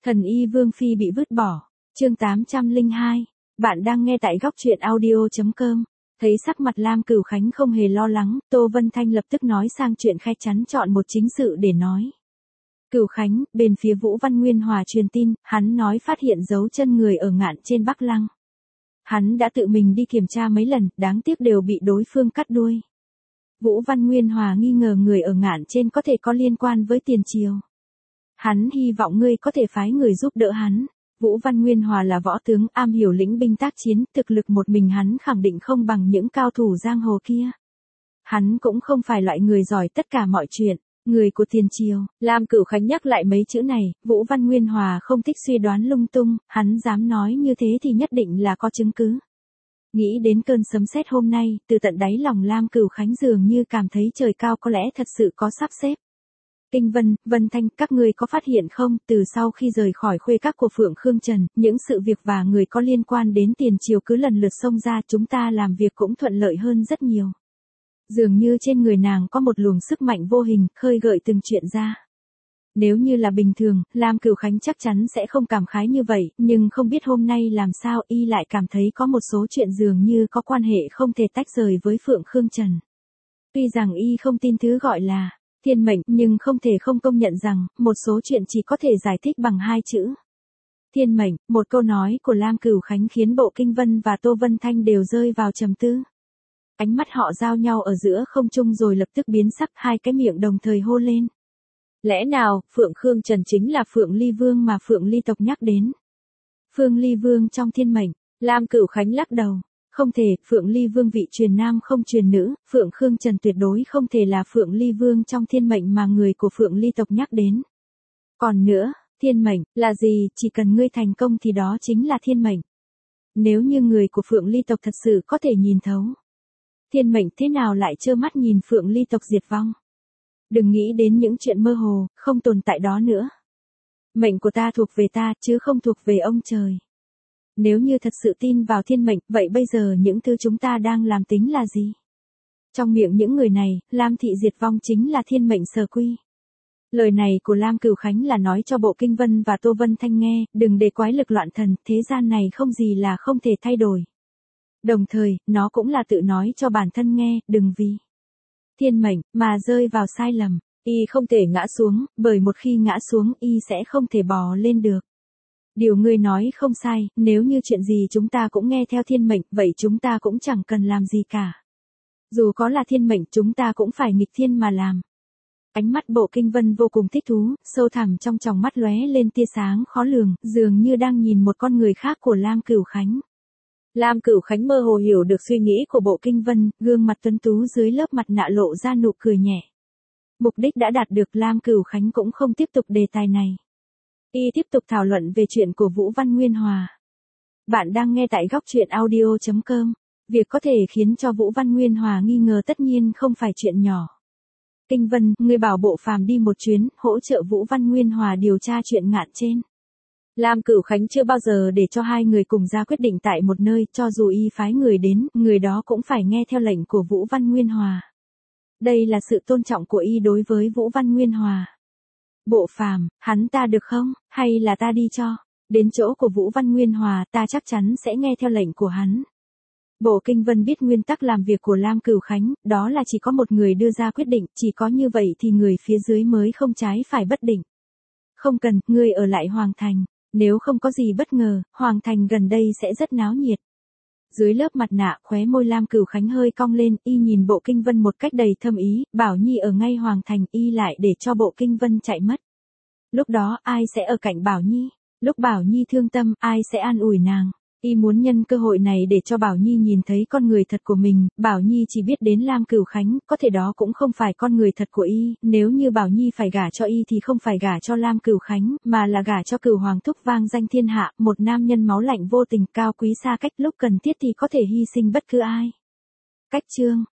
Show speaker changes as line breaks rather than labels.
Thần y Vương Phi bị vứt bỏ. Chương 802. Bạn đang nghe tại góc truyện audio.com. Thấy sắc mặt Lam Cửu Khánh không hề lo lắng, Tô Vân Thanh lập tức nói sang chuyện khe chắn chọn một chính sự để nói. Cửu Khánh, bên phía Vũ Văn Nguyên Hòa truyền tin, hắn nói phát hiện dấu chân người ở Ngạn trên Bắc Lăng. Hắn đã tự mình đi kiểm tra mấy lần, đáng tiếc đều bị đối phương cắt đuôi. Vũ Văn Nguyên Hòa nghi ngờ người ở Ngạn trên có thể có liên quan với tiền triều. Hắn hy vọng ngươi có thể phái người giúp đỡ hắn. Vũ Văn Nguyên Hòa là võ tướng am hiểu lĩnh binh tác chiến, thực lực một mình hắn khẳng định không bằng những cao thủ giang hồ kia. Hắn cũng không phải loại người giỏi tất cả mọi chuyện, người của tiền triều. Lam Cửu Khánh nhắc lại mấy chữ này, Vũ Văn Nguyên Hòa không thích suy đoán lung tung, hắn dám nói như thế thì nhất định là có chứng cứ. Nghĩ đến cơn sấm sét hôm nay, từ tận đáy lòng Lam Cửu Khánh dường như cảm thấy trời cao có lẽ thật sự có sắp xếp. Kinh Vân, Vân Thanh, các ngươi có phát hiện không, từ sau khi rời khỏi khuê các của Phượng Khương Trần, những sự việc và người có liên quan đến tiền triều cứ lần lượt xông ra, chúng ta làm việc cũng thuận lợi hơn rất nhiều. Dường như trên người nàng có một luồng sức mạnh vô hình, khơi gợi từng chuyện ra. Nếu như là bình thường, Lam Cửu Khánh chắc chắn sẽ không cảm khái như vậy, nhưng không biết hôm nay làm sao y lại cảm thấy có một số chuyện dường như có quan hệ không thể tách rời với Phượng Khương Trần. Tuy rằng y không tin thứ gọi là thiên mệnh, nhưng không thể không công nhận rằng, một số chuyện chỉ có thể giải thích bằng hai chữ. Thiên mệnh, một câu nói của Lam Cửu Khánh khiến Bộ Kinh Vân và Tô Vân Thanh đều rơi vào trầm tư. Ánh mắt họ giao nhau ở giữa không trung rồi lập tức biến sắc, hai cái miệng đồng thời hô lên. Lẽ nào, Phượng Khương Trần chính là Phượng Ly Vương mà Phượng Ly tộc nhắc đến? Phương Ly Vương trong thiên mệnh, Lam Cửu Khánh lắc đầu. Không thể, Phượng Ly Vương vị truyền nam không truyền nữ, Phượng Khương Trần tuyệt đối không thể là Phượng Ly Vương trong thiên mệnh mà người của Phượng Ly tộc nhắc đến. Còn nữa, thiên mệnh, là gì, chỉ cần ngươi thành công thì đó chính là thiên mệnh. Nếu như người của Phượng Ly tộc thật sự có thể nhìn thấu. Thiên mệnh thế nào lại trơ mắt nhìn Phượng Ly tộc diệt vong? Đừng nghĩ đến những chuyện mơ hồ, không tồn tại đó nữa. Mệnh của ta thuộc về ta, chứ không thuộc về ông trời. Nếu như thật sự tin vào thiên mệnh, vậy bây giờ những thứ chúng ta đang làm tính là gì? Trong miệng những người này, Lam thị diệt vong chính là thiên mệnh sở quy. Lời này của Lam Cửu Khánh là nói cho Bộ Kinh Vân và Tô Vân Thanh nghe, đừng để quái lực loạn thần, thế gian này không gì là không thể thay đổi. Đồng thời, nó cũng là tự nói cho bản thân nghe, đừng vì thiên mệnh mà rơi vào sai lầm. Y không thể ngã xuống, bởi một khi ngã xuống y sẽ không thể bò lên được. Điều ngươi nói không sai, nếu như chuyện gì chúng ta cũng nghe theo thiên mệnh, vậy chúng ta cũng chẳng cần làm gì cả. Dù có là thiên mệnh chúng ta cũng phải nghịch thiên mà làm. Ánh mắt Bộ Kinh Vân vô cùng thích thú, sâu thẳm trong tròng mắt lóe lên tia sáng khó lường, dường như đang nhìn một con người khác của Lam Cửu Khánh. Lam Cửu Khánh mơ hồ hiểu được suy nghĩ của Bộ Kinh Vân, gương mặt tuấn tú dưới lớp mặt nạ lộ ra nụ cười nhẹ. Mục đích đã đạt được, Lam Cửu Khánh cũng không tiếp tục đề tài này. Y tiếp tục thảo luận về chuyện của Vũ Văn Nguyên Hòa. Bạn đang nghe tại góc truyện audio.com. Việc có thể khiến cho Vũ Văn Nguyên Hòa nghi ngờ tất nhiên không phải chuyện nhỏ. Kinh Vân, ngươi bảo Bộ Phàm đi một chuyến, hỗ trợ Vũ Văn Nguyên Hòa điều tra chuyện Ngạn trên. Lam Cửu Khánh chưa bao giờ để cho hai người cùng ra quyết định tại một nơi, cho dù y phái người đến, người đó cũng phải nghe theo lệnh của Vũ Văn Nguyên Hòa. Đây là sự tôn trọng của y đối với Vũ Văn Nguyên Hòa. Bộ Phàm, hắn ta được không, hay là ta đi cho? Đến chỗ của Vũ Văn Nguyên Hòa, ta chắc chắn sẽ nghe theo lệnh của hắn. Bộ Kinh Vân biết nguyên tắc làm việc của Lam Cửu Khánh, đó là chỉ có một người đưa ra quyết định, chỉ có như vậy thì người phía dưới mới không trái phải bất định. Không cần, ngươi ở lại Hoàng Thành, nếu không có gì bất ngờ, Hoàng Thành gần đây sẽ rất náo nhiệt. Dưới lớp mặt nạ, khóe môi Lam Cửu Khánh hơi cong lên, y nhìn Bộ Kinh Vân một cách đầy thâm ý, Bảo Nhi ở ngay Hoàng Thành, y lại để cho Bộ Kinh Vân chạy mất. Lúc đó, ai sẽ ở cạnh Bảo Nhi? Lúc Bảo Nhi thương tâm, ai sẽ an ủi nàng? Y muốn nhân cơ hội này để cho Bảo Nhi nhìn thấy con người thật của mình, Bảo Nhi chỉ biết đến Lam Cửu Khánh, có thể đó cũng không phải con người thật của y, nếu như Bảo Nhi phải gả cho y thì không phải gả cho Lam Cửu Khánh, mà là gả cho Cửu Hoàng thúc vang danh thiên hạ, một nam nhân máu lạnh vô tình, cao quý xa cách, lúc cần thiết thì có thể hy sinh bất cứ ai. Cách chương